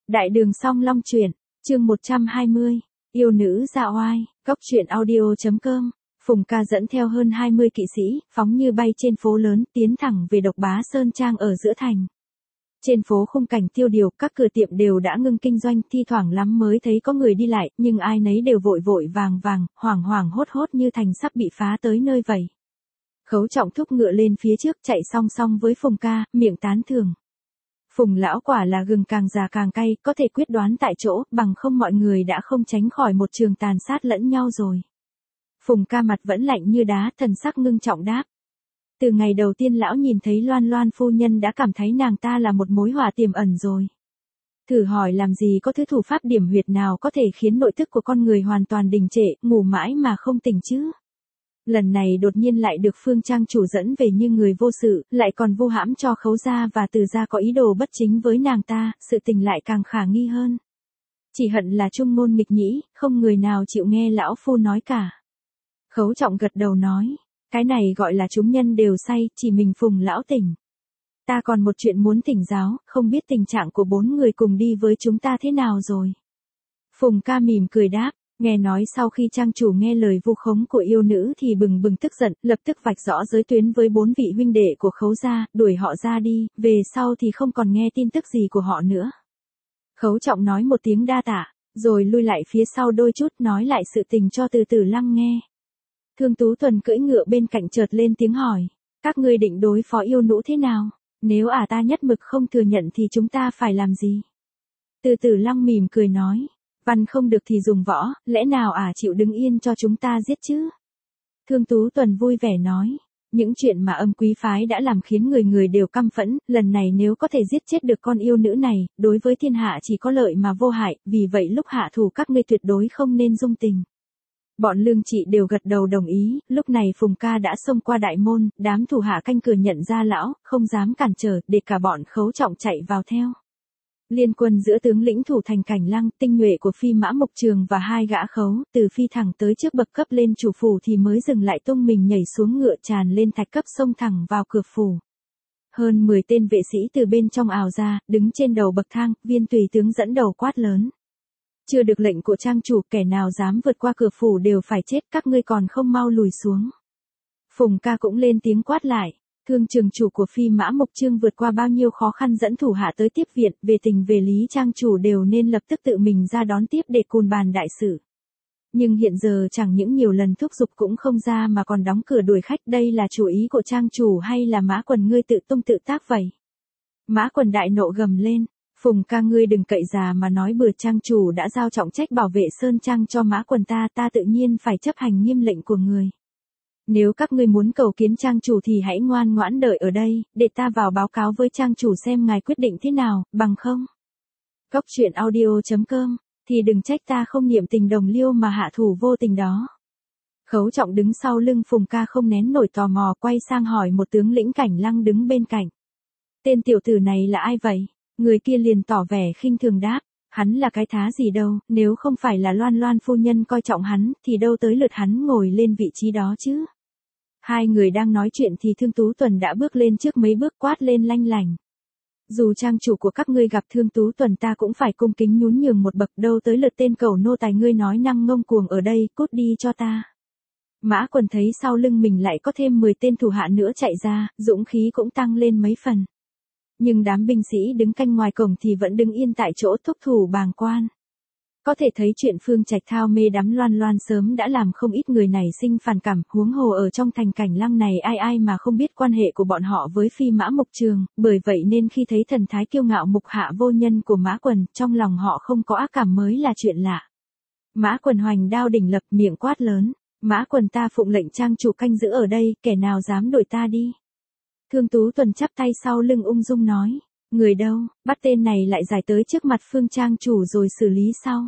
Đại đường song long truyện, chương 120, yêu nữ dạ oai, góc truyện audio.com. Phùng Ca dẫn theo hơn 20 kỵ sĩ, phóng như bay trên phố lớn, tiến thẳng về Độc Bá Sơn Trang ở giữa thành. Trên phố khung cảnh tiêu điều, các cửa tiệm đều đã ngưng kinh doanh, thi thoảng lắm mới thấy có người đi lại, nhưng ai nấy đều vội vội vàng vàng, hoảng hoảng hốt hốt như thành sắp bị phá tới nơi vậy. Khấu Trọng thúc ngựa lên phía trước, chạy song song với Phùng Ca, miệng tán thưởng. Phùng lão quả là gừng càng già càng cay, có thể quyết đoán tại chỗ, bằng không mọi người đã không tránh khỏi một trường tàn sát lẫn nhau rồi. Phùng Ca mặt vẫn lạnh như đá, thần sắc ngưng trọng đáp. Từ ngày đầu tiên lão nhìn thấy Loan Loan phu nhân đã cảm thấy nàng ta là một mối họa tiềm ẩn rồi. Thử hỏi làm gì có thứ thủ pháp điểm huyệt nào có thể khiến nội thức của con người hoàn toàn đình trệ, ngủ mãi mà không tỉnh chứ. Lần này đột nhiên lại được Phương Trang chủ dẫn về như người vô sự, lại còn vu hãm cho Khấu gia và Từ gia có ý đồ bất chính với nàng ta, sự tình lại càng khả nghi hơn. Chỉ hận là trung ngôn nghịch nhĩ, không người nào chịu nghe lão phu nói cả. Khấu Trọng gật đầu nói, cái này gọi là chúng nhân đều say, chỉ mình Phùng lão tỉnh. Ta còn một chuyện muốn thỉnh giáo, không biết tình trạng của 4 người cùng đi với chúng ta thế nào rồi. Phùng Ca mỉm cười đáp. Nghe nói sau khi trang chủ nghe lời vu khống của yêu nữ thì bừng bừng tức giận, lập tức vạch rõ giới tuyến với 4 vị huynh đệ của Khấu gia, đuổi họ ra đi, về sau thì không còn nghe tin tức gì của họ nữa. Khấu Trọng nói một tiếng đa tạ, rồi lui lại phía sau đôi chút nói lại sự tình cho Từ Tử Lăng nghe. Thương Tú Tuần cưỡi ngựa bên cạnh chợt lên tiếng hỏi, các ngươi định đối phó yêu nữ thế nào? Nếu ta nhất mực không thừa nhận thì chúng ta phải làm gì? Từ Tử Lăng mỉm cười nói. Văn không được thì dùng võ, lẽ nào chịu đứng yên cho chúng ta giết chứ? Thương Tú Tuần vui vẻ nói, những chuyện mà Âm quý phái đã làm khiến người người đều căm phẫn, lần này nếu có thể giết chết được con yêu nữ này, đối với thiên hạ chỉ có lợi mà vô hại, vì vậy lúc hạ thủ các ngươi tuyệt đối không nên dung tình. Bọn Lương Trị đều gật đầu đồng ý, lúc này Phùng Ca đã xông qua đại môn, đám thủ hạ canh cửa nhận ra lão, không dám cản trở, để cả bọn Khấu Trọng chạy vào theo. Liên quân giữa tướng lĩnh thủ thành Cảnh Lăng, tinh nhuệ của Phi Mã Mộc Trường và 2 gã khấu, từ phi thẳng tới trước bậc cấp lên chủ phủ thì mới dừng lại tung mình nhảy xuống ngựa tràn lên thạch cấp xông thẳng vào cửa phủ. Hơn 10 tên vệ sĩ từ bên trong ào ra, đứng trên đầu bậc thang, viên tùy tướng dẫn đầu quát lớn. Chưa được lệnh của trang chủ, kẻ nào dám vượt qua cửa phủ đều phải chết, các ngươi còn không mau lùi xuống. Phùng Ca cũng lên tiếng quát lại. Thương trường chủ của Phi Mã Mộc Chương vượt qua bao nhiêu khó khăn dẫn thủ hạ tới tiếp viện, về tình về lý trang chủ đều nên lập tức tự mình ra đón tiếp để cùn bàn đại sự. Nhưng hiện giờ chẳng những nhiều lần thúc giục cũng không ra mà còn đóng cửa đuổi khách, đây là chủ ý của trang chủ hay là Mã Quần ngươi tự tung tự tác vậy? Mã Quần đại nộ gầm lên, Phùng Ca ngươi đừng cậy già mà nói bừa, trang chủ đã giao trọng trách bảo vệ Sơn Trang cho Mã Quần ta tự nhiên phải chấp hành nghiêm lệnh của người. Nếu các ngươi muốn cầu kiến trang chủ thì hãy ngoan ngoãn đợi ở đây, để ta vào báo cáo với trang chủ xem ngài quyết định thế nào, bằng không? Góc truyện audio.com, thì đừng trách ta không niệm tình đồng liêu mà hạ thủ vô tình đó. Khấu Trọng đứng sau lưng Phùng Ca không nén nổi tò mò, quay sang hỏi một tướng lĩnh Cảnh Lăng đứng bên cạnh. Tên tiểu tử này là ai vậy? Người kia liền tỏ vẻ khinh thường đáp. Hắn là cái thá gì đâu, nếu không phải là Loan Loan phu nhân coi trọng hắn, thì đâu tới lượt hắn ngồi lên vị trí đó chứ. Hai người đang nói chuyện thì Thương Tú Tuần đã bước lên trước mấy bước quát lên lanh lành. Dù trang chủ của các ngươi gặp Thương Tú Tuần ta cũng phải cung kính nhún nhường một bậc, đâu tới lượt tên cẩu nô tài ngươi nói năng ngông cuồng ở đây, cút đi cho ta. Mã Quần thấy sau lưng mình lại có thêm 10 tên thủ hạ nữa chạy ra, dũng khí cũng tăng lên mấy phần. Nhưng đám binh sĩ đứng canh ngoài cổng thì vẫn đứng yên tại chỗ thúc thủ bàng quan. Có thể thấy chuyện Phương Trạch thao mê đắm Loan Loan sớm đã làm không ít người này sinh phản cảm, huống hồ ở trong thành Cảnh Lăng này ai mà không biết quan hệ của bọn họ với Phi Mã Mộc Trường, bởi vậy nên khi thấy thần thái kiêu ngạo mục hạ vô nhân của Mã Quần, trong lòng họ không có ác cảm mới là chuyện lạ. Mã Quần hoành đao đỉnh lập, miệng quát lớn, Mã Quần ta phụng lệnh trang chủ canh giữ ở đây, kẻ nào dám đuổi ta đi. Thương Tú Tuần chắp tay sau lưng ung dung nói, người đâu, bắt tên này lại giải tới trước mặt Phương trang chủ rồi xử lý sau.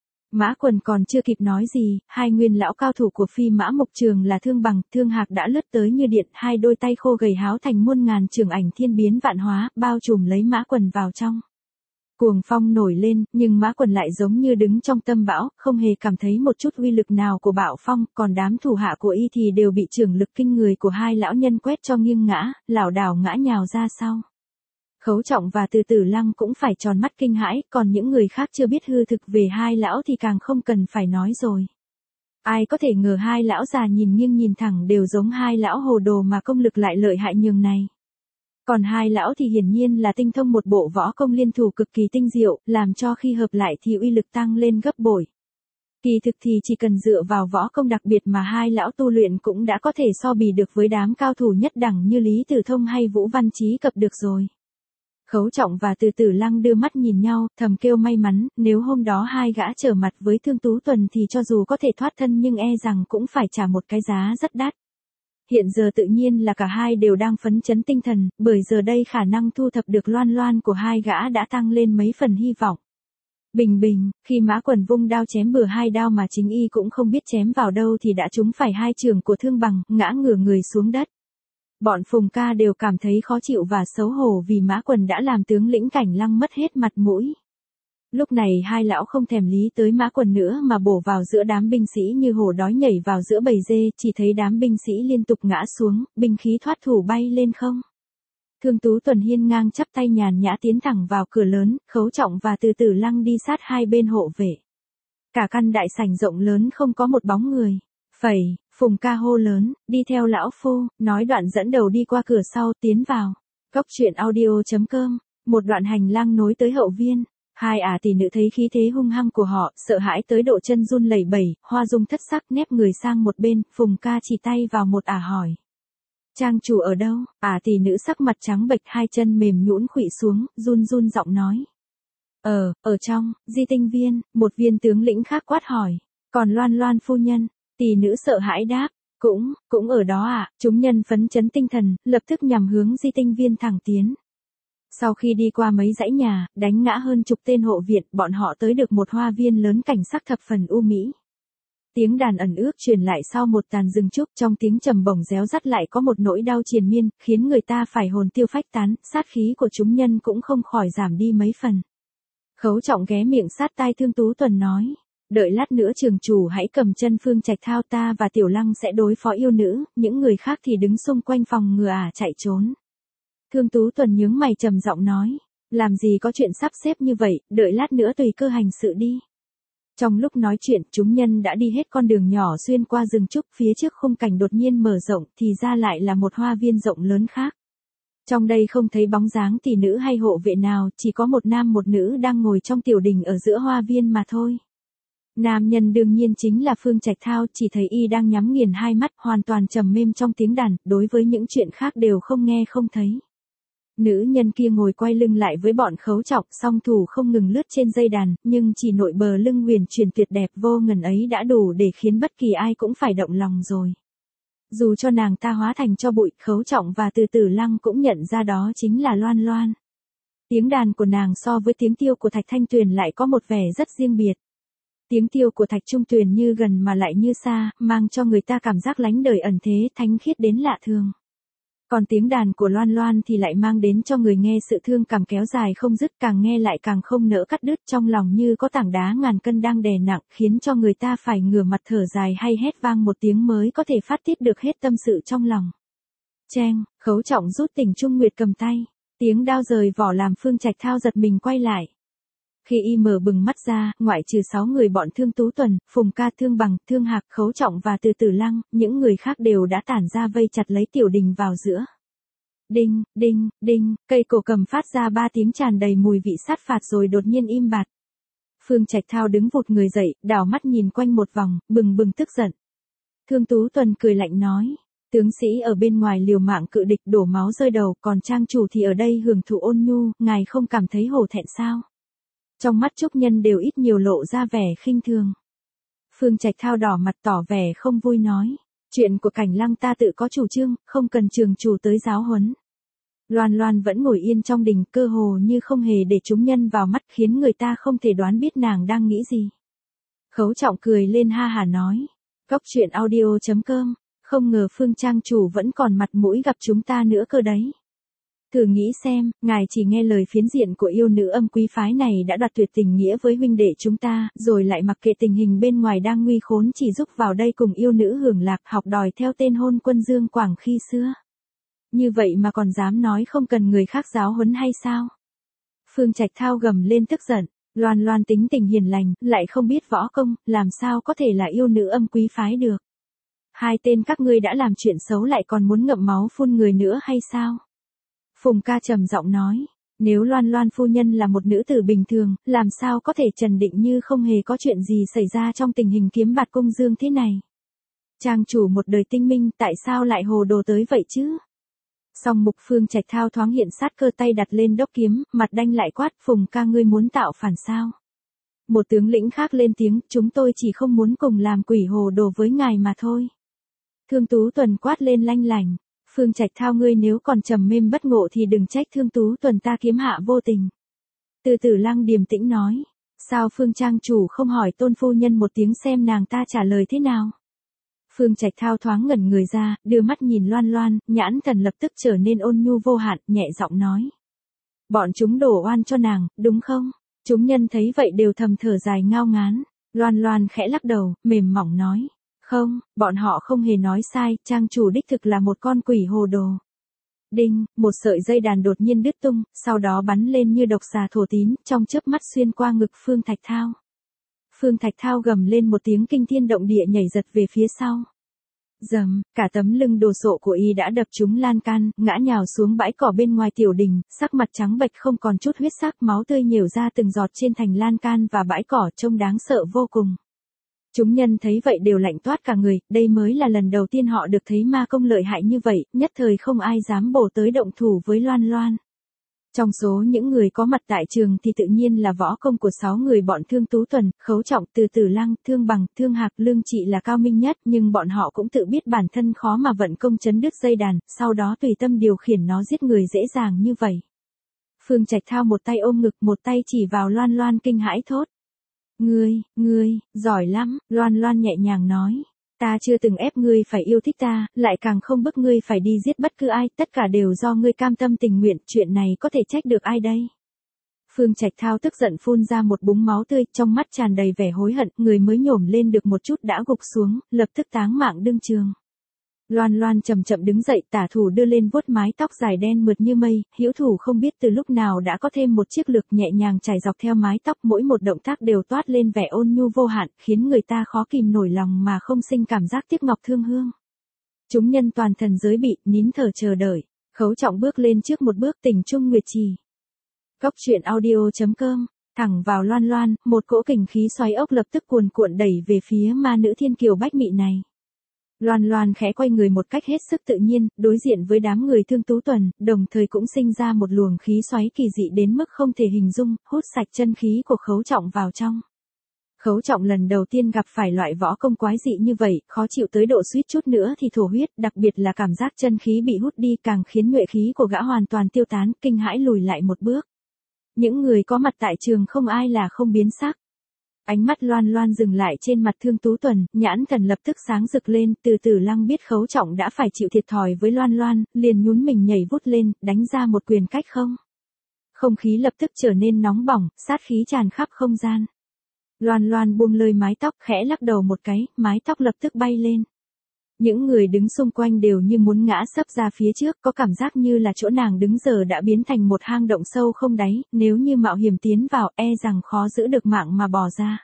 Mã Quần còn chưa kịp nói gì, hai nguyên lão cao thủ của Phi Mã Mộc Trường là Thương Bằng, Thương Hạc đã lướt tới như điện, hai đôi tay khô gầy háo thành muôn ngàn trường ảnh thiên biến vạn hóa, bao trùm lấy Mã Quần vào trong. Cuồng phong nổi lên, nhưng Mã Quần lại giống như đứng trong tâm bão, không hề cảm thấy một chút uy lực nào của bão phong, còn đám thủ hạ của y thì đều bị chưởng lực kinh người của hai lão nhân quét cho nghiêng ngã, lảo đảo ngã nhào ra sau. Khấu Trọng và Từ Tử Lăng cũng phải tròn mắt kinh hãi, còn những người khác chưa biết hư thực về hai lão thì càng không cần phải nói rồi. Ai có thể ngờ hai lão già nhìn nghiêng nhìn thẳng đều giống hai lão hồ đồ mà công lực lại lợi hại nhường này. Còn hai lão thì hiển nhiên là tinh thông một bộ võ công liên thủ cực kỳ tinh diệu, làm cho khi hợp lại thì uy lực tăng lên gấp bội. Kỳ thực thì chỉ cần dựa vào võ công đặc biệt mà hai lão tu luyện cũng đã có thể so bì được với đám cao thủ nhất đẳng như Lý Tử Thông hay Vũ Văn Chí Cập được rồi. Khấu Trọng và Từ Tử Lăng đưa mắt nhìn nhau, thầm kêu may mắn, nếu hôm đó hai gã trở mặt với Thương Tú Tuần thì cho dù có thể thoát thân nhưng e rằng cũng phải trả một cái giá rất đắt. Hiện giờ tự nhiên là cả hai đều đang phấn chấn tinh thần, bởi giờ đây khả năng thu thập được Loan Loan của hai gã đã tăng lên mấy phần hy vọng. Bình bình, khi Mã Quần vung đao chém bừa hai đao mà chính y cũng không biết chém vào đâu thì đã trúng phải hai chưởng của Thương Bằng, ngã ngửa người xuống đất. Bọn Phùng Ca đều cảm thấy khó chịu và xấu hổ vì Mã Quần đã làm tướng lĩnh Cảnh Lăng mất hết mặt mũi. Lúc này hai lão không thèm lý tới Mã Quần nữa mà bổ vào giữa đám binh sĩ như hổ đói nhảy vào giữa bầy dê, chỉ thấy đám binh sĩ liên tục ngã xuống, binh khí thoát thủ bay lên không. Thương Tú Tuần hiên ngang chắp tay nhàn nhã tiến thẳng vào cửa lớn, Khấu Trọng và Từ Tử Lăng đi sát hai bên hộ vệ. Cả căn đại sảnh rộng lớn không có một bóng người. Phẩy, Phùng Ca hô lớn, đi theo lão phu, nói đoạn dẫn đầu đi qua cửa sau tiến vào. Cốc truyện audio.com, một đoạn hành lang nối tới hậu viên. Hai tỷ nữ thấy khí thế hung hăng của họ, sợ hãi tới độ chân run lẩy bẩy, Hoa Dung thất sắc nép người sang một bên, Phùng Ca chỉ tay vào một hỏi. Trang chủ ở đâu? Tỷ nữ sắc mặt trắng bệch hai chân mềm nhũn khuỵu xuống, run run giọng nói. Ở trong, Di Tinh Viên, một viên tướng lĩnh khác quát hỏi. Còn Loan Loan phu nhân, tỷ nữ sợ hãi đáp. Cũng ở đó chúng nhân phấn chấn tinh thần, lập tức nhằm hướng Di Tinh Viên thẳng tiến. Sau khi đi qua mấy dãy nhà, đánh ngã hơn chục tên hộ viện, bọn họ tới được một hoa viên lớn cảnh sắc thập phần u mỹ. Tiếng đàn ẩn ước truyền lại sau một tàn rừng trúc, trong tiếng trầm bổng réo rắt lại có một nỗi đau triền miên, khiến người ta phải hồn tiêu phách tán, sát khí của chúng nhân cũng không khỏi giảm đi mấy phần. Khấu Trọng ghé miệng sát tai Thương Tú Tuần nói, đợi lát nữa trường chủ hãy cầm chân Phương Trạch Thao, ta và Tiểu Lăng sẽ đối phó yêu nữ, những người khác thì đứng xung quanh phòng ngừa chạy trốn. Thương Tú Tuần nhướng mày trầm giọng nói, làm gì có chuyện sắp xếp như vậy, đợi lát nữa tùy cơ hành sự đi. Trong lúc nói chuyện, chúng nhân đã đi hết con đường nhỏ xuyên qua rừng trúc, phía trước khung cảnh đột nhiên mở rộng, thì ra lại là một hoa viên rộng lớn khác. Trong đây không thấy bóng dáng tỷ nữ hay hộ vệ nào, chỉ có một nam một nữ đang ngồi trong tiểu đình ở giữa hoa viên mà thôi. Nam nhân đương nhiên chính là Phương Trạch Thao, chỉ thấy y đang nhắm nghiền hai mắt, hoàn toàn trầm mê trong tiếng đàn, đối với những chuyện khác đều không nghe không thấy. Nữ nhân kia ngồi quay lưng lại với bọn Khấu Trọng, song thủ không ngừng lướt trên dây đàn, nhưng chỉ nội bờ lưng huyền chuyển tuyệt đẹp vô ngần ấy đã đủ để khiến bất kỳ ai cũng phải động lòng rồi. Dù cho nàng ta hóa thành cho bụi, Khấu Trọng và Từ Tử Lăng cũng nhận ra đó chính là Loan Loan. Tiếng đàn của nàng so với tiếng tiêu của Thạch Thanh Tuyền lại có một vẻ rất riêng biệt. Tiếng tiêu của Thạch Trung Tuyền như gần mà lại như xa, mang cho người ta cảm giác lánh đời ẩn thế, thánh khiết đến lạ thường. Còn tiếng đàn của Loan Loan thì lại mang đến cho người nghe sự thương cảm kéo dài không dứt, càng nghe lại càng không nỡ cắt đứt, trong lòng như có tảng đá ngàn cân đang đè nặng, khiến cho người ta phải ngửa mặt thở dài hay hét vang một tiếng mới có thể phát tiết được hết tâm sự trong lòng. Cheng, Khấu Trọng rút Tình Trung Nguyệt cầm tay, tiếng đao rời vỏ làm Phương Trạch Thao giật mình quay lại. Khi y mở bừng mắt ra, ngoại trừ 6 người bọn Thương Tú Tuần, Phùng Ca, Thương Bằng, Thương Hạc, Khấu Trọng và Từ Tử Lăng, những người khác đều đã tản ra vây chặt lấy tiểu đình vào giữa. Đinh, đinh, đinh, cây cổ cầm phát ra 3 tiếng tràn đầy mùi vị sát phạt rồi đột nhiên im bặt. Phương Trạch Thao đứng vụt người dậy, đảo mắt nhìn quanh một vòng, bừng bừng tức giận. Thương Tú Tuần cười lạnh nói, tướng sĩ ở bên ngoài liều mạng cự địch đổ máu rơi đầu, còn trang chủ thì ở đây hưởng thụ ôn nhu, ngài không cảm thấy hổ thẹn sao? Trong mắt trúc nhân đều ít nhiều lộ ra vẻ khinh thường. Phương Trạch Thao đỏ mặt tỏ vẻ không vui nói, chuyện của Cảnh Lăng ta tự có chủ trương, không cần trường chủ tới giáo huấn. Loan Loan vẫn ngồi yên trong đình, cơ hồ như không hề để chúng nhân vào mắt, khiến người ta không thể đoán biết nàng đang nghĩ gì. Khấu Trọng cười lên ha hả nói, cốc truyện audio.com, không ngờ Phương trang chủ vẫn còn mặt mũi gặp chúng ta nữa cơ đấy. Thử nghĩ xem, ngài chỉ nghe lời phiến diện của yêu nữ Âm Quý phái này đã đoạt tuyệt tình nghĩa với huynh đệ chúng ta, rồi lại mặc kệ tình hình bên ngoài đang nguy khốn chỉ giúp vào đây cùng yêu nữ hưởng lạc, học đòi theo tên hôn quân Dương Quảng khi xưa. Như vậy mà còn dám nói không cần người khác giáo huấn hay sao? Phương Trạch Thao gầm lên tức giận, Loan Loan tính tình hiền lành, lại không biết võ công, làm sao có thể là yêu nữ âm quý phái được. Hai tên các ngươi đã làm chuyện xấu lại còn muốn ngậm máu phun người nữa hay sao? Phùng ca trầm giọng nói, nếu Loan Loan phu nhân là một nữ tử bình thường, làm sao có thể trần định như không hề có chuyện gì xảy ra trong tình hình kiếm bạt công dương thế này. Trang chủ một đời tinh minh tại sao lại hồ đồ tới vậy chứ? Song mục Phương Trạch Thao thoáng hiện sát cơ tay đặt lên đốc kiếm, mặt đanh lại quát, Phùng ca ngươi muốn tạo phản sao? Một tướng lĩnh khác lên tiếng, chúng tôi chỉ không muốn cùng làm quỷ hồ đồ với ngài mà thôi. Thương Tú Tuần quát lên lanh lảnh, Phương Trạch Thao ngươi nếu còn trầm mêm bất ngộ thì đừng trách Thương Tú Tuần ta kiếm hạ vô tình. Từ Tử Lăng điềm tĩnh nói, sao Phương trang chủ không hỏi Tôn phu nhân một tiếng xem nàng ta trả lời thế nào? Phương Trạch Thao thoáng ngẩn người ra, đưa mắt nhìn Loan Loan, nhãn thần lập tức trở nên ôn nhu vô hạn, nhẹ giọng nói. Bọn chúng đổ oan cho nàng, đúng không? Chúng nhân thấy vậy đều thầm thở dài ngao ngán. Loan Loan khẽ lắc đầu, mềm mỏng nói. Không, bọn họ không hề nói sai, trang chủ đích thực là một con quỷ hồ đồ. Đinh, một sợi dây đàn đột nhiên đứt tung, sau đó bắn lên như độc xà thổ tín, trong chớp mắt xuyên qua ngực Phương Thạch Thao. Phương Thạch Thao gầm lên một tiếng kinh thiên động địa nhảy giật về phía sau. Dầm, cả tấm lưng đồ sộ của y đã đập trúng lan can, ngã nhào xuống bãi cỏ bên ngoài tiểu đình, sắc mặt trắng bệch không còn chút huyết sắc, máu tươi nhểu ra từng giọt trên thành lan can và bãi cỏ trông đáng sợ vô cùng. Chúng nhân thấy vậy đều lạnh toát cả người, đây mới là lần đầu tiên họ được thấy ma công lợi hại như vậy, nhất thời không ai dám bổ tới động thủ với Loan Loan. Trong số những người có mặt tại trường thì tự nhiên là võ công của 6 người bọn Thương Tú Tuần, Khấu Trọng, Từ Tử Lăng, Thương Bằng, Thương Hạc, Lương Trị là cao minh nhất, nhưng bọn họ cũng tự biết bản thân khó mà vận công chấn đứt dây đàn, sau đó tùy tâm điều khiển nó giết người dễ dàng như vậy. Phương Trạch Thao một tay ôm ngực, một tay chỉ vào Loan Loan kinh hãi thốt. Ngươi, giỏi lắm, Loan Loan nhẹ nhàng nói. Ta chưa từng ép ngươi phải yêu thích ta, lại càng không bức ngươi phải đi giết bất cứ ai, tất cả đều do ngươi cam tâm tình nguyện, chuyện này có thể trách được ai đây? Phương Trạch Thao tức giận phun ra một búng máu tươi, trong mắt tràn đầy vẻ hối hận, người mới nhổm lên được một chút đã gục xuống, lập tức táng mạng đương trường. Loan Loan chậm chậm đứng dậy, tả thủ đưa lên vuốt mái tóc dài đen mượt như mây, hữu thủ không biết từ lúc nào đã có thêm một chiếc lược nhẹ nhàng trải dọc theo mái tóc, mỗi một động tác đều toát lên vẻ ôn nhu vô hạn, khiến người ta khó kìm nổi lòng mà không sinh cảm giác tiếc ngọc thương hương. Chúng nhân toàn thần giới bị, nín thở chờ đợi. Khấu Trọng bước lên trước một bước, Tình Trung Nguyệt Trì. Cốc truyện audio.com, thẳng vào Loan Loan, một cỗ kình khí xoáy ốc lập tức cuồn cuộn đẩy về phía ma nữ thiên kiều bách mị này. Loan Loan khẽ quay người một cách hết sức tự nhiên, đối diện với đám người Thương Tú Tuần, đồng thời cũng sinh ra một luồng khí xoáy kỳ dị đến mức không thể hình dung, hút sạch chân khí của Khấu Trọng vào trong. Khấu Trọng lần đầu tiên gặp phải loại võ công quái dị như vậy, khó chịu tới độ suýt chút nữa thì thổ huyết, đặc biệt là cảm giác chân khí bị hút đi càng khiến nhuệ khí của gã hoàn toàn tiêu tán, kinh hãi lùi lại một bước. Những người có mặt tại trường không ai là không biến sắc. Ánh mắt Loan Loan dừng lại trên mặt Thương Tú Tuần, nhãn thần lập tức sáng rực lên, Từ Tử Lăng biết Khấu Trọng đã phải chịu thiệt thòi với Loan Loan, liền nhún mình nhảy vút lên, đánh ra một quyền cách không. Không khí lập tức trở nên nóng bỏng, sát khí tràn khắp không gian. Loan Loan buông lơi mái tóc, khẽ lắc đầu một cái, mái tóc lập tức bay lên. Những người đứng xung quanh đều như muốn ngã sấp ra phía trước, có cảm giác như là chỗ nàng đứng giờ đã biến thành một hang động sâu không đáy, nếu như mạo hiểm tiến vào e rằng khó giữ được mạng mà bỏ ra.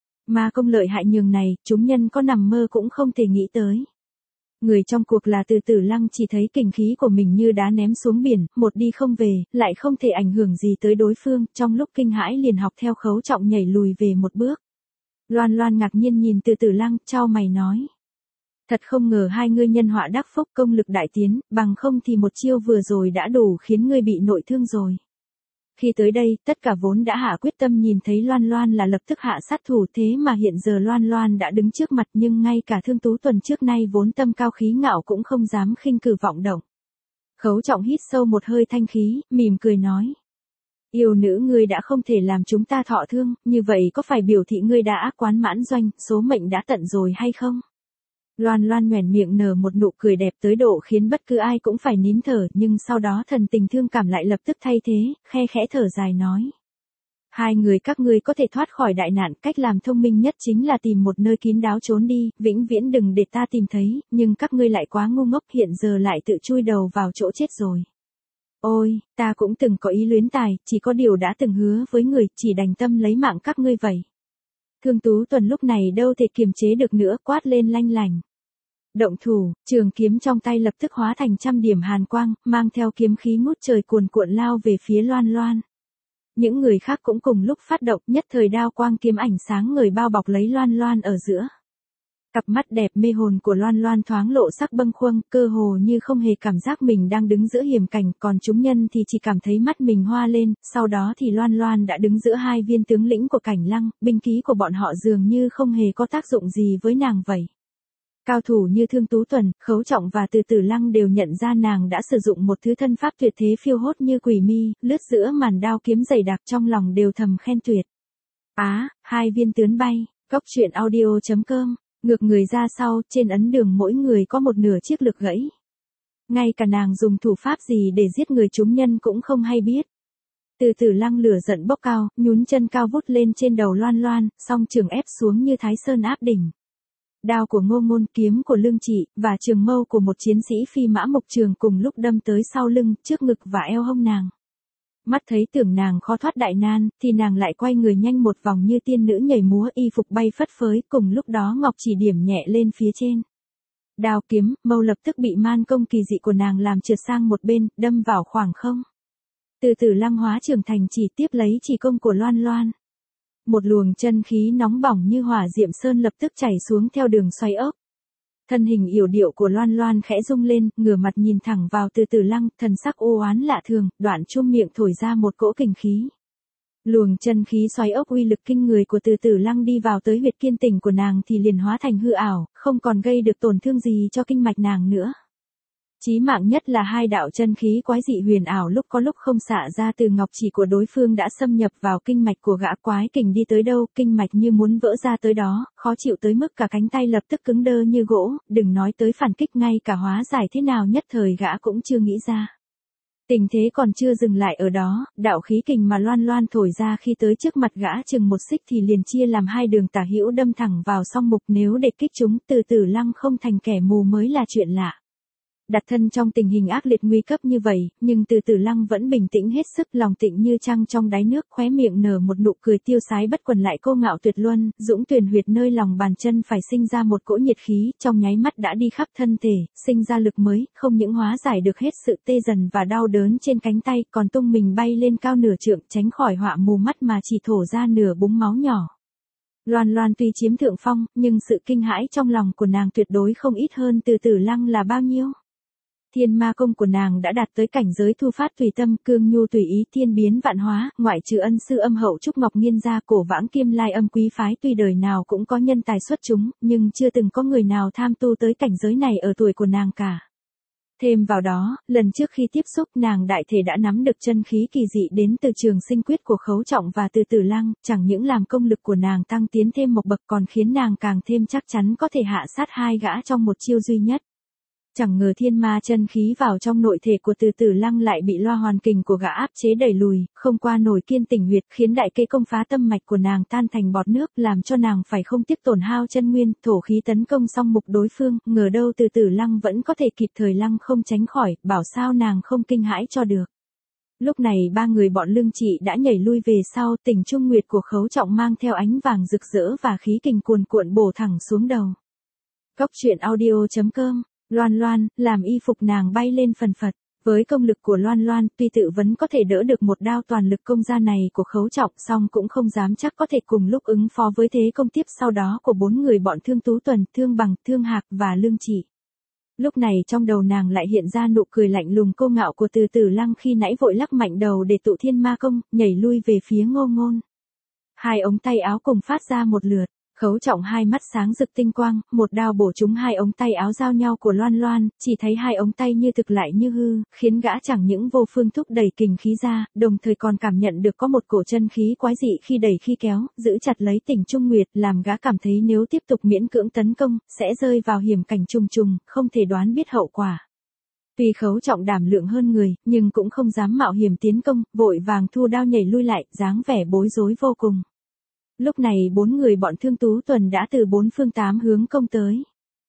Ma công lợi hại nhường này, chúng nhân có nằm mơ cũng không thể nghĩ tới. Người trong cuộc là Từ Tử Lăng chỉ thấy kình khí của mình như đá ném xuống biển, một đi không về, lại không thể ảnh hưởng gì tới đối phương, trong lúc kinh hãi liền học theo Khấu Trọng nhảy lùi về một bước. Loan Loan ngạc nhiên nhìn Từ Tử Lăng, chau mày nói. Thật không ngờ hai ngươi nhân họa đắc phúc, công lực đại tiến, bằng không thì một chiêu vừa rồi đã đủ khiến ngươi bị nội thương rồi. Khi tới đây, tất cả vốn đã hạ quyết tâm nhìn thấy Loan Loan là lập tức hạ sát thủ, thế mà hiện giờ Loan Loan đã đứng trước mặt, nhưng ngay cả Thương Tú Tuần trước nay vốn tâm cao khí ngạo cũng không dám khinh cử vọng động. Khấu Trọng hít sâu một hơi thanh khí, mỉm cười nói. Yêu nữ ngươi đã không thể làm chúng ta thọ thương, như vậy có phải biểu thị ngươi đã ác quán mãn doanh, số mệnh đã tận rồi hay không? Loan Loan nhoẻn miệng nở một nụ cười đẹp tới độ khiến bất cứ ai cũng phải nín thở, nhưng sau đó thần tình thương cảm lại lập tức thay thế, khe khẽ thở dài nói. Hai người các ngươi có thể thoát khỏi đại nạn, cách làm thông minh nhất chính là tìm một nơi kín đáo trốn đi, vĩnh viễn đừng để ta tìm thấy, nhưng các ngươi lại quá ngu ngốc, hiện giờ lại tự chui đầu vào chỗ chết rồi. Ôi, ta cũng từng có ý luyến tài, chỉ có điều đã từng hứa với người, chỉ đành tâm lấy mạng các ngươi vậy. Thương Tú Tuần lúc này đâu thể kiềm chế được nữa, quát lên lanh lành. Động thủ, trường kiếm trong tay lập tức hóa thành trăm điểm hàn quang, mang theo kiếm khí ngút trời cuồn cuộn lao về phía Loan Loan. Những người khác cũng cùng lúc phát động, nhất thời đao quang kiếm ảnh sáng ngời bao bọc lấy Loan Loan ở giữa. Cặp mắt đẹp mê hồn của Loan Loan thoáng lộ sắc bâng khuâng, cơ hồ như không hề cảm giác mình đang đứng giữa hiểm cảnh, còn chúng nhân thì chỉ cảm thấy mắt mình hoa lên, sau đó thì Loan Loan đã đứng giữa hai viên tướng lĩnh của Cảnh Lăng, binh khí của bọn họ dường như không hề có tác dụng gì với nàng vậy. Cao thủ như Thương Tú Tuần, Khấu Trọng và Từ Tử Lăng đều nhận ra nàng đã sử dụng một thứ thân pháp tuyệt thế phiêu hốt như quỷ mi, lướt giữa màn đao kiếm dày đặc, trong lòng đều thầm khen tuyệt. Hai viên tướng bay, Cốc Truyện Audio.com, ngược người ra sau, trên ấn đường mỗi người có một nửa chiếc lược gãy. Ngay cả nàng dùng thủ pháp gì để giết người chúng nhân cũng không hay biết. Từ Tử Lăng lửa giận bốc cao, nhún chân cao vút lên trên đầu Loan Loan, song trường ép xuống như Thái Sơn áp đỉnh. Đao của Ngô Ngôn, kiếm của Lương Trị, và trường mâu của một chiến sĩ phi mã mộc trường cùng lúc đâm tới sau lưng, trước ngực và eo hông nàng. Mắt thấy tưởng nàng khó thoát đại nan, thì nàng lại quay người nhanh một vòng như tiên nữ nhảy múa, y phục bay phất phới, cùng lúc đó ngọc chỉ điểm nhẹ lên phía trên. Đao kiếm, mâu lập tức bị man công kỳ dị của nàng làm trượt sang một bên, đâm vào khoảng không. Từ Tử Lăng hóa trường thành chỉ tiếp lấy chỉ công của Loan Loan. Một luồng chân khí nóng bỏng như hỏa diệm sơn lập tức chảy xuống theo đường xoay ốc. Thân hình yểu điệu của Loan Loan khẽ rung lên, ngửa mặt nhìn thẳng vào Từ Tử Lăng, thần sắc u oán lạ thường, đoạn chum miệng thổi ra một cỗ kình khí. Luồng chân khí xoay ốc uy lực kinh người của Từ Tử Lăng đi vào tới huyệt kiên tỉnh của nàng thì liền hóa thành hư ảo, không còn gây được tổn thương gì cho kinh mạch nàng nữa. Chí mạng nhất là hai đạo chân khí quái dị huyền ảo lúc có lúc không xạ ra từ ngọc chỉ của đối phương đã xâm nhập vào kinh mạch của gã, quái kình đi tới đâu, kinh mạch như muốn vỡ ra tới đó, khó chịu tới mức cả cánh tay lập tức cứng đơ như gỗ, đừng nói tới phản kích, ngay cả hóa giải thế nào nhất thời gã cũng chưa nghĩ ra. Tình thế còn chưa dừng lại ở đó, đạo khí kình mà Loan Loan thổi ra khi tới trước mặt gã chừng một xích thì liền chia làm hai đường tả hữu đâm thẳng vào song mục, nếu để kích chúng, Từ Tử Lăng không thành kẻ mù mới là chuyện lạ. Đặt thân trong tình hình ác liệt nguy cấp như vậy, nhưng Từ Tử Lăng vẫn bình tĩnh hết sức, lòng tịnh như trăng trong đáy nước, khóe miệng nở một nụ cười tiêu sái bất quần lại cô ngạo tuyệt luân, dũng tuyển huyệt nơi lòng bàn chân phải sinh ra một cỗ nhiệt khí, trong nháy mắt đã đi khắp thân thể, sinh ra lực mới, không những hóa giải được hết sự tê dần và đau đớn trên cánh tay, còn tung mình bay lên cao nửa trượng, tránh khỏi họa mù mắt mà chỉ thổ ra nửa búng máu nhỏ. Loan Loan tuy chiếm thượng phong, nhưng sự kinh hãi trong lòng của nàng tuyệt đối không ít hơn Từ Tử Lăng là bao nhiêu. Thiên ma công của nàng đã đạt tới cảnh giới thu phát tùy tâm, cương nhu tùy ý, thiên biến vạn hóa, ngoại trừ ân sư âm hậu Trúc Ngọc Nghiên gia, cổ vãng Kim Lai âm quý phái tuy đời nào cũng có nhân tài xuất chúng, nhưng chưa từng có người nào tham tu tới cảnh giới này ở tuổi của nàng cả. Thêm vào đó, lần trước khi tiếp xúc nàng đại thể đã nắm được chân khí kỳ dị đến từ trường sinh quyết của Khấu Trọng và Từ Tử Lăng, chẳng những làm công lực của nàng tăng tiến thêm một bậc còn khiến nàng càng thêm chắc chắn có thể hạ sát hai gã trong một chiêu duy nhất. Chẳng ngờ thiên ma chân khí vào trong nội thể của Từ Tử Lăng lại bị loa hoàn kình của gã áp chế đẩy lùi, không qua nổi kiên tỉnh huyệt, khiến đại kê công phá tâm mạch của nàng tan thành bọt nước, làm cho nàng phải không tiếc tổn hao chân nguyên, thổ khí tấn công xong mục đối phương, ngờ đâu Từ Tử Lăng vẫn có thể kịp thời lăng không tránh khỏi, bảo sao nàng không kinh hãi cho được. Lúc này ba người bọn Lương Trị đã nhảy lui về sau, tỉnh trung nguyệt của Khấu Trọng mang theo ánh vàng rực rỡ và khí kình cuồn cuộn bổ thẳng xuống đầu. Cốc Truyện Audio.com. Loan Loan, làm y phục nàng bay lên phần phật. Với công lực của Loan Loan, tuy tự vấn có thể đỡ được một đao toàn lực công gia này của Khấu Trọng, song cũng không dám chắc có thể cùng lúc ứng phó với thế công tiếp sau đó của bốn người bọn Thương Tú Tuần, Thương Bằng, Thương Hạc và Lương Trị. Lúc này trong đầu nàng lại hiện ra nụ cười lạnh lùng cô ngạo của Từ Tử Lăng khi nãy vội lắc mạnh đầu để tụ thiên ma công, nhảy lui về phía Ngô Ngôn. Hai ống tay áo cùng phát ra một lượt. Khấu Trọng hai mắt sáng rực tinh quang, một đao bổ trúng hai ống tay áo giao nhau của Loan Loan, chỉ thấy hai ống tay như thực lại như hư, khiến gã chẳng những vô phương thúc đẩy kình khí ra, đồng thời còn cảm nhận được có một cổ chân khí quái dị khi đẩy khi kéo, giữ chặt lấy tỉnh trung nguyệt, làm gã cảm thấy nếu tiếp tục miễn cưỡng tấn công, sẽ rơi vào hiểm cảnh trùng trùng, không thể đoán biết hậu quả. Tuy Khấu Trọng đảm lượng hơn người, nhưng cũng không dám mạo hiểm tiến công, vội vàng thu đao nhảy lui lại, dáng vẻ bối rối vô cùng. Lúc này 4 người bọn Thương Tú Tuần đã từ 4 phương 8 hướng công tới.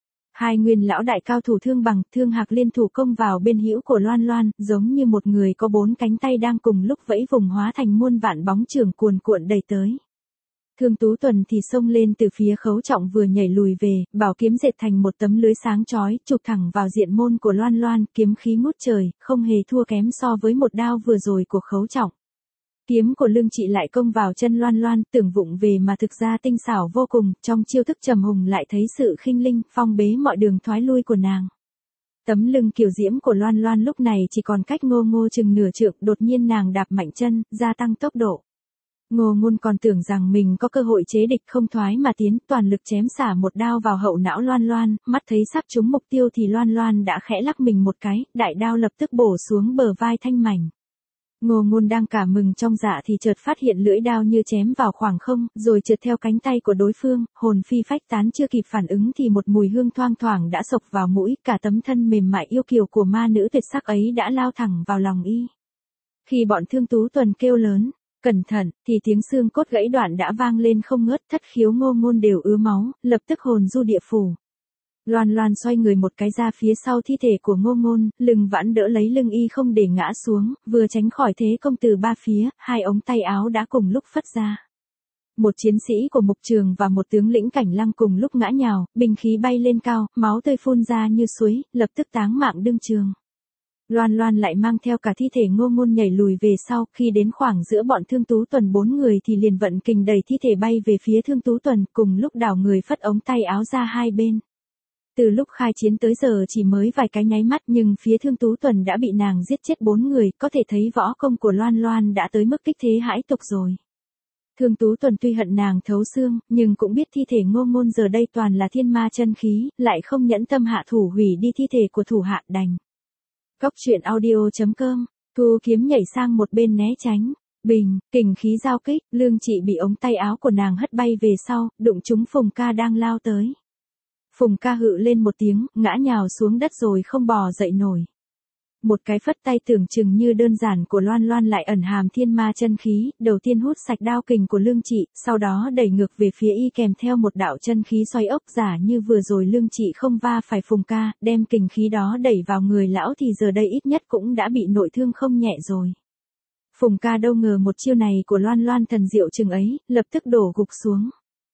Hai nguyên lão đại cao thủ Thương Bằng, Thương Hạc liên thủ công vào bên hữu của Loan Loan, giống như một người có 4 cánh tay đang cùng lúc vẫy vùng hóa thành muôn vạn bóng chưởng cuồn cuộn đầy tới. Thương Tú Tuần thì xông lên từ phía Khấu Trọng vừa nhảy lùi về, bảo kiếm dệt thành một tấm lưới sáng chói, chụp thẳng vào diện môn của Loan Loan, kiếm khí ngút trời, không hề thua kém so với một đao vừa rồi của Khấu Trọng. Kiếm của Lương Trị lại công vào chân Loan Loan, tưởng vụng về mà thực ra tinh xảo vô cùng, trong chiêu thức trầm hùng lại thấy sự khinh linh, phong bế mọi đường thoái lui của nàng. Tấm lưng kiều diễm của Loan Loan lúc này chỉ còn cách Ngô Ngô chừng nửa trượng, đột nhiên nàng đạp mạnh chân, gia tăng tốc độ. Ngô Ngôn còn tưởng rằng mình có cơ hội chế địch không thoái mà tiến, toàn lực chém xả một đao vào hậu não Loan Loan, mắt thấy sắp trúng mục tiêu thì Loan Loan đã khẽ lắc mình một cái, đại đao lập tức bổ xuống bờ vai thanh mảnh. Ngô Ngôn đang cả mừng trong dạ thì chợt phát hiện lưỡi đao như chém vào khoảng không, rồi trượt theo cánh tay của đối phương, hồn phi phách tán chưa kịp phản ứng thì một mùi hương thoang thoảng đã xộc vào mũi, cả tấm thân mềm mại yêu kiều của ma nữ tuyệt sắc ấy đã lao thẳng vào lòng y. Khi bọn Thương Tú Tuần kêu lớn, cẩn thận, thì tiếng xương cốt gãy đoạn đã vang lên không ngớt, thất khiếu Ngô Ngôn đều ứa máu, lập tức hồn du địa phủ. Loan Loan xoay người một cái ra phía sau thi thể của Ngô Ngôn, lưng vãn đỡ lấy lưng y không để ngã xuống, vừa tránh khỏi thế công từ ba phía, hai ống tay áo đã cùng lúc phất ra. Một chiến sĩ của Mục Trường và một tướng lĩnh Cảnh Lăng cùng lúc ngã nhào, binh khí bay lên cao, máu tươi phun ra như suối, lập tức táng mạng đương trường. Loan Loan lại mang theo cả thi thể Ngô Ngôn nhảy lùi về sau, khi đến khoảng giữa bọn Thương Tú Tuần 4 người thì liền vận kình đẩy thi thể bay về phía Thương Tú Tuần, cùng lúc đảo người phất ống tay áo ra hai bên. Từ lúc khai chiến tới giờ chỉ mới vài cái nháy mắt nhưng phía Thương Tú Tuần đã bị nàng giết chết 4 người, có thể thấy võ công của Loan Loan đã tới mức kích thế hãi tục rồi. Thương Tú Tuần tuy hận nàng thấu xương, nhưng cũng biết thi thể Ngô Ngôn giờ đây toàn là thiên ma chân khí, lại không nhẫn tâm hạ thủ hủy đi thi thể của thủ hạ đành. Cóc truyện audio.com, Thu kiếm nhảy sang một bên né tránh. Bình, kình khí giao kích, Lương Trị bị ống tay áo của nàng hất bay về sau, đụng trúng Phùng Ca đang lao tới. Phùng Ca hự lên một tiếng, ngã nhào xuống đất rồi không bò dậy nổi. Một cái phất tay tưởng chừng như đơn giản của Loan Loan lại ẩn hàm thiên ma chân khí, đầu tiên hút sạch đao kình của Lương Trị, sau đó đẩy ngược về phía y kèm theo một đạo chân khí xoay ốc giả như vừa rồi Lương Trị không va phải Phùng Ca, đem kình khí đó đẩy vào người lão thì giờ đây ít nhất cũng đã bị nội thương không nhẹ rồi. Phùng Ca đâu ngờ một chiêu này của Loan Loan thần diệu chừng ấy, lập tức đổ gục xuống.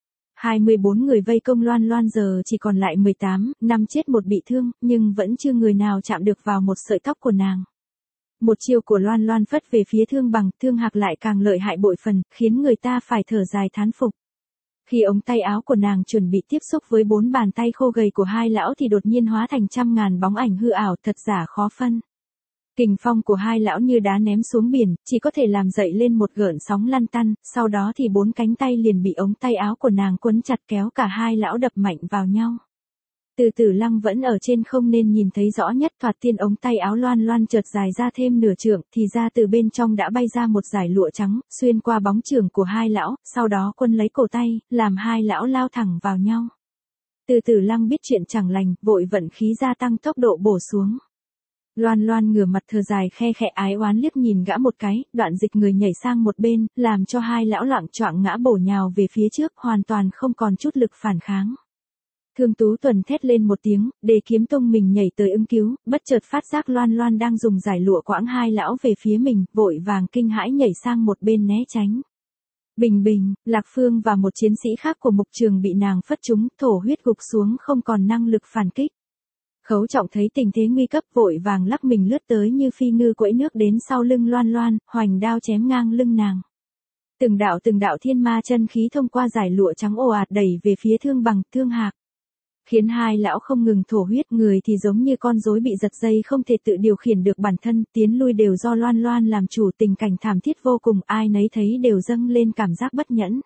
24 người vây công Loan Loan giờ chỉ còn lại 18, 5 chết một bị thương, nhưng vẫn chưa người nào chạm được vào một sợi tóc của nàng. Một chiêu của Loan Loan phất về phía Thương Bằng, Thương Hạc lại càng lợi hại bội phần, khiến người ta phải thở dài thán phục. Khi ống tay áo của nàng chuẩn bị tiếp xúc với 4 bàn tay khô gầy của hai lão thì đột nhiên hóa thành trăm ngàn bóng ảnh hư ảo, thật giả khó phân. Kình phong của hai lão như đá ném xuống biển, chỉ có thể làm dậy lên một gợn sóng lăn tăn, sau đó thì 4 cánh tay liền bị ống tay áo của nàng quấn chặt kéo cả hai lão đập mạnh vào nhau. Từ Tử Lăng vẫn ở trên không nên nhìn thấy rõ nhất, thoạt tiên ống tay áo Loan Loan chợt dài ra thêm nửa trượng, thì ra từ bên trong đã bay ra một dải lụa trắng, xuyên qua bóng chưởng của hai lão, sau đó quân lấy cổ tay, làm hai lão lao thẳng vào nhau. Từ Tử Lăng biết chuyện chẳng lành, vội vận khí gia tăng tốc độ bổ xuống. Loan Loan ngửa mặt thở dài khe khẽ ái oán liếc nhìn gã một cái, đoạn dịch người nhảy sang một bên, làm cho hai lão loạng choạng ngã bổ nhào về phía trước, hoàn toàn không còn chút lực phản kháng. Thương Tú Tuần thét lên một tiếng, đề kiếm tung mình nhảy tới ứng cứu, bất chợt phát giác Loan Loan đang dùng giải lụa quãng hai lão về phía mình, vội vàng kinh hãi nhảy sang một bên né tránh. Bình Bình, Lạc Phương và một chiến sĩ khác của Mục Trường bị nàng phất trúng, thổ huyết gục xuống không còn năng lực phản kích. Khấu Trọng thấy tình thế nguy cấp vội vàng lắc mình lướt tới như phi ngư quẫy nước đến sau lưng Loan Loan, hoành đao chém ngang lưng nàng. Từng đạo thiên ma chân khí thông qua giải lụa trắng ồ ạt đẩy về phía Thương Bằng, Thương Hạc. Khiến hai lão không ngừng thổ huyết, người thì giống như con rối bị giật dây không thể tự điều khiển được bản thân, tiến lui đều do Loan Loan làm chủ, tình cảnh thảm thiết vô cùng, ai nấy thấy đều dâng lên cảm giác bất nhẫn.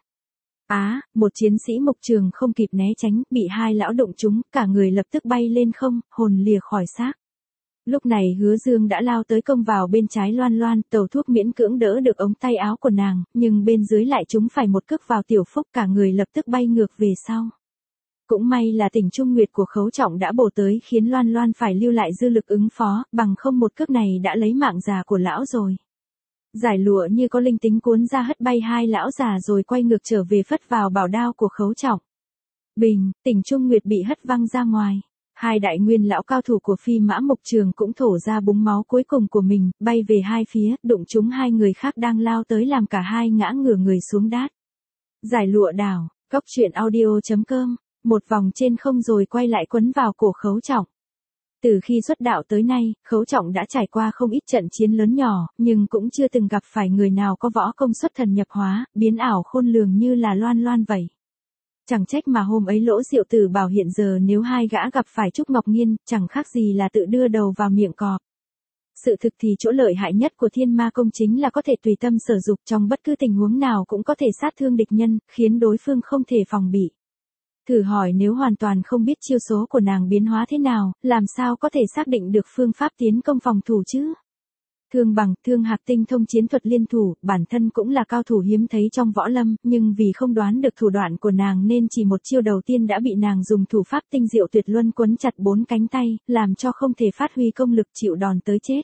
Một chiến sĩ Mục Trường không kịp né tránh, bị hai lão đụng trúng, cả người lập tức bay lên không, hồn lìa khỏi xác. Lúc này Hứa Dương đã lao tới công vào bên trái Loan Loan, tẩu thuốc miễn cưỡng đỡ được ống tay áo của nàng, nhưng bên dưới lại trúng phải một cước vào tiểu phúc, cả người lập tức bay ngược về sau. Cũng may là Tỉnh Trung Nguyệt của Khấu Trọng đã bổ tới khiến Loan Loan phải lưu lại dư lực ứng phó, bằng không một cước này đã lấy mạng già của lão rồi. Giải lụa như có linh tính cuốn ra hất bay hai lão già rồi quay ngược trở về phất vào bảo đao của Khấu Trọng. Bình, Tỉnh Trung Nguyệt bị hất văng ra ngoài. Hai đại nguyên lão cao thủ của Phi Mã Mục Trường cũng thổ ra búng máu cuối cùng của mình, bay về hai phía, đụng trúng hai người khác đang lao tới làm cả hai ngã ngửa người xuống đát. Giải lụa đảo, cóc truyện audio.com, một vòng trên không rồi quay lại quấn vào cổ Khấu Trọng. Từ khi xuất đạo tới nay, Khấu Trọng đã trải qua không ít trận chiến lớn nhỏ, nhưng cũng chưa từng gặp phải người nào có võ công xuất thần nhập hóa, biến ảo khôn lường như là Loan Loan vậy. Chẳng trách mà hôm ấy Lỗ Diệu Tử bảo hiện giờ nếu hai gã gặp phải Trúc Ngọc Nhiên, chẳng khác gì là tự đưa đầu vào miệng cọp. Sự thực thì chỗ lợi hại nhất của Thiên Ma Công chính là có thể tùy tâm sở dục trong bất cứ tình huống nào cũng có thể sát thương địch nhân, khiến đối phương không thể phòng bị. Thử hỏi nếu hoàn toàn không biết chiêu số của nàng biến hóa thế nào, làm sao có thể xác định được phương pháp tiến công phòng thủ chứ? Thương Bằng, Thương Hạc tinh thông chiến thuật liên thủ, bản thân cũng là cao thủ hiếm thấy trong võ lâm, nhưng vì không đoán được thủ đoạn của nàng nên chỉ một chiêu đầu tiên đã bị nàng dùng thủ pháp tinh diệu tuyệt luân quấn chặt bốn cánh tay, làm cho không thể phát huy công lực chịu đòn tới chết.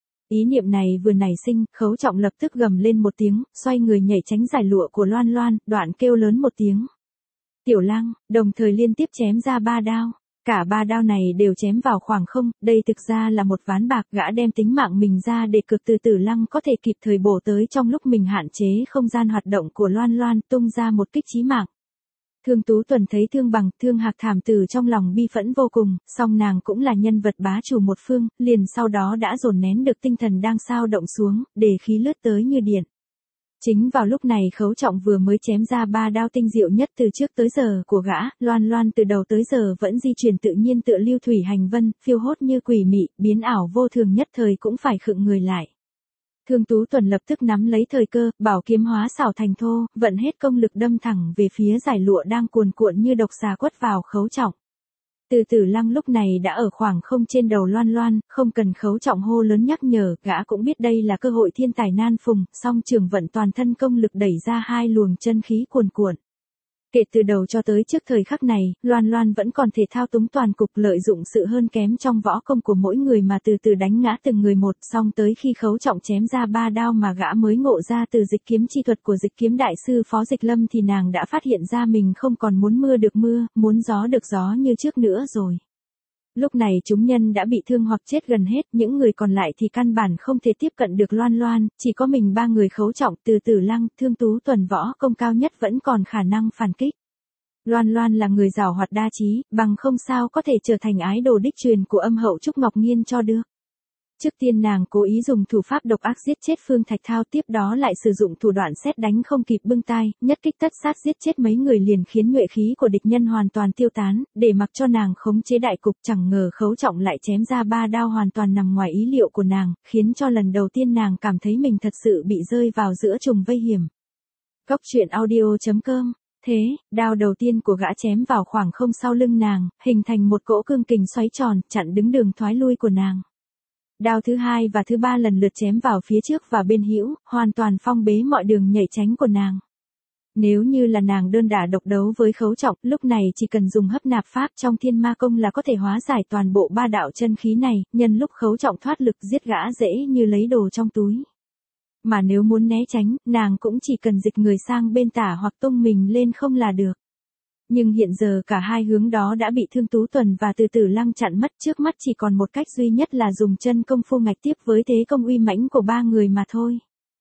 Ý niệm này vừa nảy sinh, Khấu Trọng lập tức gầm lên một tiếng, xoay người nhảy tránh giải lụa của Loan Loan, đoạn kêu lớn một tiếng. Tiểu Lang, đồng thời liên tiếp chém ra ba đao. Cả ba đao này đều chém vào khoảng không, đây thực ra là một ván bạc, gã đem tính mạng mình ra để cược từ Tử Lăng có thể kịp thời bổ tới trong lúc mình hạn chế không gian hoạt động của Loan Loan, tung ra một kích chí mạng. Thương Tú Tuần thấy Thương Bằng, Thương Hạc thảm tử trong lòng bi phẫn vô cùng, song nàng cũng là nhân vật bá chủ một phương, liền sau đó đã dồn nén được tinh thần đang xao động xuống, để khí lướt tới như điện. Chính vào lúc này Khấu Trọng vừa mới chém ra ba đao tinh diệu nhất từ trước tới giờ của gã, Loan Loan từ đầu tới giờ vẫn di chuyển tự nhiên tựa lưu thủy hành vân, phiêu hốt như quỷ mị, biến ảo vô thường nhất thời cũng phải khựng người lại. Thương Tú Tuần lập tức nắm lấy thời cơ, bảo kiếm hóa xảo thành thô, vận hết công lực đâm thẳng về phía giải lụa đang cuồn cuộn như độc xà quất vào Khấu Trọng. Từ Tử Lăng lúc này đã ở khoảng không trên đầu Loan Loan, không cần Khấu Trọng hô lớn nhắc nhở, gã cũng biết đây là cơ hội thiên tài nan phùng, song trường vận toàn thân công lực đẩy ra hai luồng chân khí cuồn cuộn. Kể từ đầu cho tới trước thời khắc này, Loan Loan vẫn còn thể thao túng toàn cục, lợi dụng sự hơn kém trong võ công của mỗi người mà từ từ đánh ngã từng người một, song tới khi Khấu Trọng chém ra ba đao mà gã mới ngộ ra từ dịch kiếm chi thuật của dịch kiếm đại sư Phó Dịch Lâm thì nàng đã phát hiện ra mình không còn muốn mưa được mưa, muốn gió được gió như trước nữa rồi. Lúc này chúng nhân đã bị thương hoặc chết gần hết, những người còn lại thì căn bản không thể tiếp cận được Loan Loan, chỉ có mình ba người Khấu Trọng, từ Tử Lăng, Thương Tú Tuần võ công cao nhất vẫn còn khả năng phản kích. Loan Loan là người giàu hoạt đa trí, bằng không sao có thể trở thành ái đồ đích truyền của âm hậu Trúc Ngọc Nhiên cho được. Trước tiên nàng cố ý dùng thủ pháp độc ác giết chết Phương Thạch Thao, tiếp đó lại sử dụng thủ đoạn sét đánh không kịp bưng tai, nhất kích tất sát giết chết mấy người liền khiến nhuệ khí của địch nhân hoàn toàn tiêu tán, để mặc cho nàng khống chế đại cục. Chẳng ngờ Khấu Trọng lại chém ra ba đao hoàn toàn nằm ngoài ý liệu của nàng, khiến cho lần đầu tiên nàng cảm thấy mình thật sự bị rơi vào giữa trùng vây hiểm. Cóc truyện audio.com. Thế, đao đầu tiên của gã chém vào khoảng không sau lưng nàng, hình thành một cỗ cương kình xoáy tròn, chặn đứng đường thoái lui của nàng. Đao thứ hai và thứ ba lần lượt chém vào phía trước và bên hữu, hoàn toàn phong bế mọi đường nhảy tránh của nàng. Nếu như là nàng đơn đả độc đấu với Khấu Trọng, lúc này chỉ cần dùng hấp nạp pháp trong Thiên Ma Công là có thể hóa giải toàn bộ ba đạo chân khí này, nhân lúc Khấu Trọng thoát lực giết gã dễ như lấy đồ trong túi. Mà nếu muốn né tránh, nàng cũng chỉ cần dịch người sang bên tả hoặc tung mình lên không là được. Nhưng hiện giờ cả hai hướng đó đã bị Thương Tú Tuần và từ Tử Lăng chặn mất, trước mắt chỉ còn một cách duy nhất là dùng chân công phu ngạch tiếp với thế công uy mãnh của ba người mà thôi.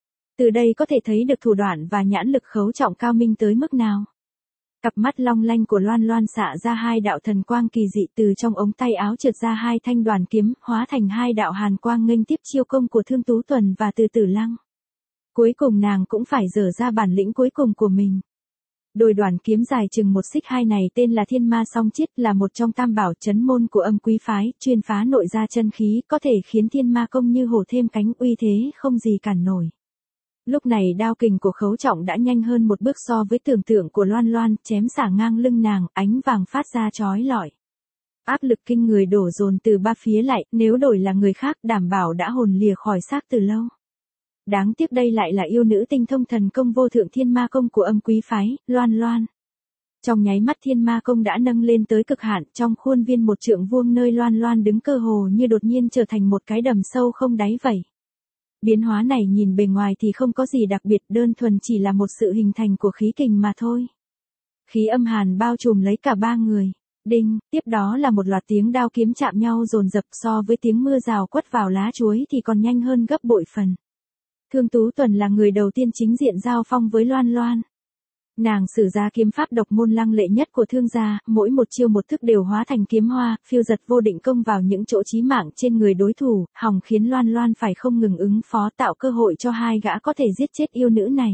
Từ đây có thể thấy được thủ đoạn và nhãn lực Khấu Trọng cao minh tới mức nào. Cặp mắt long lanh của Loan Loan xạ ra hai đạo thần quang kỳ dị, từ trong ống tay áo trượt ra hai thanh đoàn kiếm, hóa thành hai đạo hàn quang nghênh tiếp chiêu công của Thương Tú Tuần và từ Tử Lăng. Cuối cùng nàng cũng phải dở ra bản lĩnh cuối cùng của mình. Đôi đoàn kiếm dài chừng 1,2 này tên là Thiên Ma Song Chiết, là một trong tam bảo chấn môn của Âm Quý phái, chuyên phá nội gia chân khí, có thể khiến Thiên Ma Công như hổ thêm cánh, uy thế không gì cản nổi. Lúc này đao kình của Khấu Trọng đã nhanh hơn một bước so với tưởng tượng của Loan Loan, chém xả ngang lưng nàng, ánh vàng phát ra chói lọi. Áp lực kinh người đổ dồn từ ba phía lại, nếu đổi là người khác đảm bảo đã hồn lìa khỏi xác từ lâu. Đáng tiếc đây lại là yêu nữ tinh thông thần công vô thượng Thiên Ma Công của Âm Quý phái, Loan Loan. Trong nháy mắt thiên ma công đã nâng lên tới cực hạn, trong khuôn viên một trượng vuông nơi Loan Loan đứng cơ hồ như đột nhiên trở thành một cái đầm sâu không đáy vậy. Biến hóa này nhìn bề ngoài thì không có gì đặc biệt, đơn thuần chỉ là một sự hình thành của khí kình mà thôi. Khí âm hàn bao trùm lấy cả ba người. Đinh, tiếp đó là một loạt tiếng đao kiếm chạm nhau dồn dập, so với tiếng mưa rào quất vào lá chuối thì còn nhanh hơn gấp bội phần. Thương Tú Tuần là người đầu tiên chính diện giao phong với Loan Loan. Nàng sử ra kiếm pháp độc môn lăng lệ nhất của Thương gia, mỗi một chiêu một thức đều hóa thành kiếm hoa, phiêu giật vô định công vào những chỗ chí mạng trên người đối thủ, hòng khiến Loan Loan phải không ngừng ứng phó, tạo cơ hội cho hai gã có thể giết chết yêu nữ này.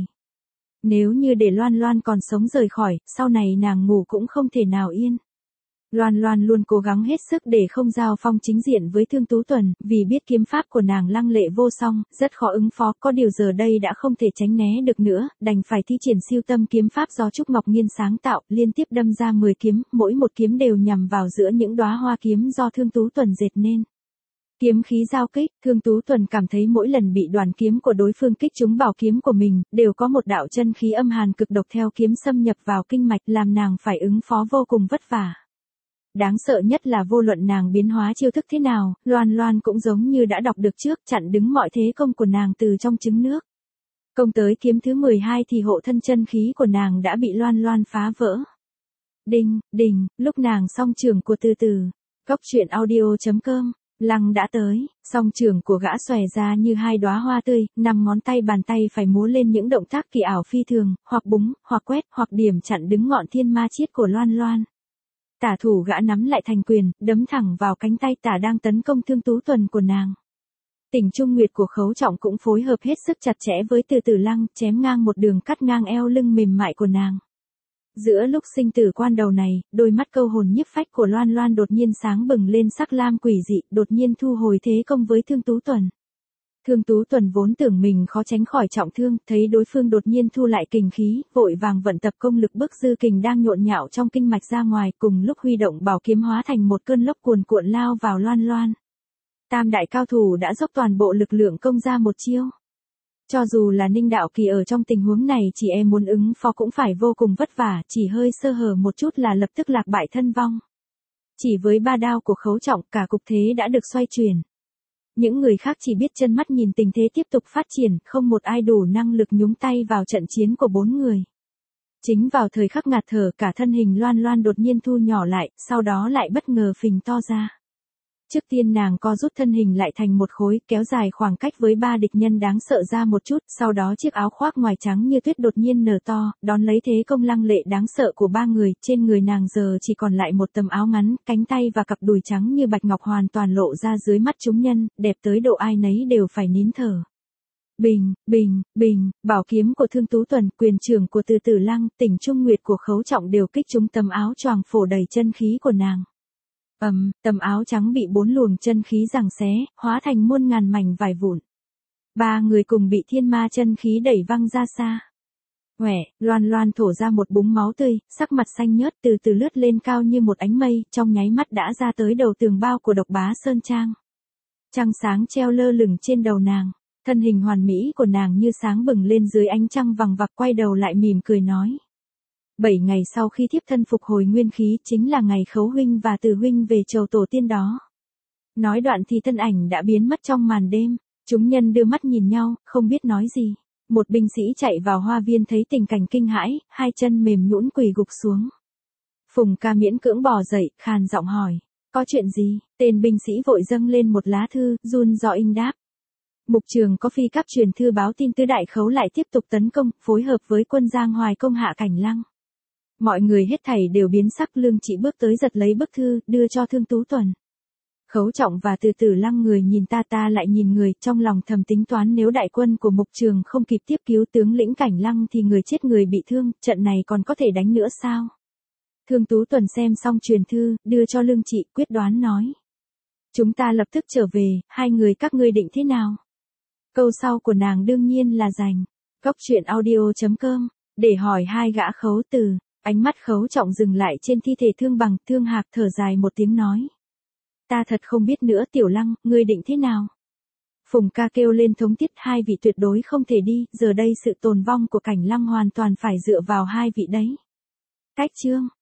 Nếu như để Loan Loan còn sống rời khỏi, sau này nàng ngủ cũng không thể nào yên. Loan Loan luôn cố gắng hết sức để không giao phong chính diện với Thương Tú Tuần, vì biết kiếm pháp của nàng lăng lệ vô song, rất khó ứng phó, có điều giờ đây đã không thể tránh né được nữa, đành phải thi triển siêu tâm kiếm pháp do Trúc Ngọc Nghiên sáng tạo, liên tiếp đâm ra 10 kiếm, mỗi một kiếm đều nhằm vào giữa những đóa hoa kiếm do Thương Tú Tuần dệt nên. Kiếm khí giao kích, Thương Tú Tuần cảm thấy mỗi lần bị đoàn kiếm của đối phương kích trúng bảo kiếm của mình, đều có một đạo chân khí âm hàn cực độc theo kiếm xâm nhập vào kinh mạch, làm nàng phải ứng phó vô cùng vất vả. Đáng sợ nhất là vô luận nàng biến hóa chiêu thức thế nào, Loan Loan cũng giống như đã đọc được trước, chặn đứng mọi thế công của nàng từ trong trứng nước. Công tới kiếm thứ 12 thì hộ thân chân khí của nàng đã bị Loan Loan phá vỡ. Đinh, đình, lúc nàng song trường của từ từ. Cốc truyện audio.com, Lăng đã tới, song trường của gã xòe ra như hai đóa hoa tươi, 5 ngón tay bàn tay phải múa lên những động tác kỳ ảo phi thường, hoặc búng, hoặc quét, hoặc điểm chặn đứng ngọn thiên ma chiết của Loan Loan. Tả thủ gã nắm lại thành quyền, đấm thẳng vào cánh tay tả đang tấn công Thương Tú Tuần của nàng. Tỉnh Trung Nguyệt của Khấu Trọng cũng phối hợp hết sức chặt chẽ với Từ Tử Lăng, chém ngang một đường cắt ngang eo lưng mềm mại của nàng. Giữa lúc sinh tử quan đầu này, đôi mắt câu hồn nhiếp phách của Loan Loan đột nhiên sáng bừng lên sắc lam quỷ dị, đột nhiên thu hồi thế công với Thương Tú Tuần. Thương Tú Tuần vốn tưởng mình khó tránh khỏi trọng thương, thấy đối phương đột nhiên thu lại kình khí, vội vàng vận tập công lực bức dư kình đang nhộn nhạo trong kinh mạch ra ngoài, cùng lúc huy động bảo kiếm hóa thành một cơn lốc cuồn cuộn lao vào Loan Loan. Tam đại cao thủ đã dốc toàn bộ lực lượng công ra một chiêu. Cho dù là Ninh Đạo Kỳ ở trong tình huống này chỉ e muốn ứng phó cũng phải vô cùng vất vả, chỉ hơi sơ hở một chút là lập tức lạc bại thân vong. Chỉ với 3 đao của Khấu Trọng cả cục thế đã được xoay chuyển. Những người khác chỉ biết chân mắt nhìn tình thế tiếp tục phát triển, không một ai đủ năng lực nhúng tay vào trận chiến của 4 người. Chính vào thời khắc ngạt thở, cả thân hình Loan Loan đột nhiên thu nhỏ lại, sau đó lại bất ngờ phình to ra. Trước tiên nàng co rút thân hình lại thành một khối, kéo dài khoảng cách với 3 địch nhân đáng sợ ra một chút, sau đó chiếc áo khoác ngoài trắng như tuyết đột nhiên nở to, đón lấy thế công lăng lệ đáng sợ của 3 người, trên người nàng giờ chỉ còn lại một tấm áo ngắn, cánh tay và cặp đùi trắng như bạch ngọc hoàn toàn lộ ra dưới mắt chúng nhân, đẹp tới độ ai nấy đều phải nín thở. Bình, bình, bình, bảo kiếm của Thương Tú Tuần, quyền trưởng của Từ Tử Lăng, Tỉnh Trung Nguyệt của Khấu Trọng đều kích trúng tấm áo choàng phổ đầy chân khí của nàng. Tấm áo trắng bị 4 luồng chân khí giằng xé, hóa thành muôn ngàn mảnh vải vụn. 3 người cùng bị thiên ma chân khí đẩy văng ra xa. Loan Loan thổ ra một búng máu tươi, sắc mặt xanh nhớt từ từ lướt lên cao như một ánh mây, trong nháy mắt đã ra tới đầu tường bao của Độc Bá Sơn Trang. Trăng sáng treo lơ lửng trên đầu nàng, thân hình hoàn mỹ của nàng như sáng bừng lên dưới ánh trăng vằng vặc, quay đầu lại mỉm cười nói. 7 ngày sau khi thiếp thân phục hồi nguyên khí chính là ngày Khấu huynh và Từ huynh về chầu tổ tiên đó. Nói đoạn thì thân ảnh đã biến mất trong màn đêm, chúng nhân đưa mắt nhìn nhau, không biết nói gì. Một binh sĩ chạy vào hoa viên thấy tình cảnh kinh hãi, 2 chân mềm nhũn quỳ gục xuống. Phùng Ca miễn cưỡng bò dậy, khàn giọng hỏi, có chuyện gì? Tên binh sĩ vội dâng lên một lá thư, run rẩy đáp. Mục Trường có phi cấp truyền thư báo tin Tứ Đại Khấu lại tiếp tục tấn công, phối hợp với quân Giang Hoài công hạ Cảnh Lăng. Mọi người hết thảy đều biến sắc, Lương Trị bước tới giật lấy bức thư, đưa cho Thương Tú Tuần. Khấu Trọng và Từ Tử Lăng người nhìn ta lại nhìn người, trong lòng thầm tính toán nếu đại quân của Mục Trường không kịp tiếp cứu tướng lĩnh Cảnh Lăng thì người chết người bị thương, trận này còn có thể đánh nữa sao? Thương Tú Tuần xem xong truyền thư, đưa cho Lương Trị, quyết đoán nói. Chúng ta lập tức trở về, 2 người các ngươi định thế nào? Câu sau của nàng đương nhiên là dành. Cốc truyện audio.com, để hỏi 2 gã khấu từ. Ánh mắt Khấu Trọng dừng lại trên thi thể Thương Bằng, Thương Hạc thở dài một tiếng nói. Ta thật không biết nữa Tiểu Lăng, ngươi định thế nào? Phùng Ca kêu lên thống tiết, 2 vị tuyệt đối không thể đi, giờ đây sự tồn vong của Cảnh Lăng hoàn toàn phải dựa vào 2 vị đấy. Cách chương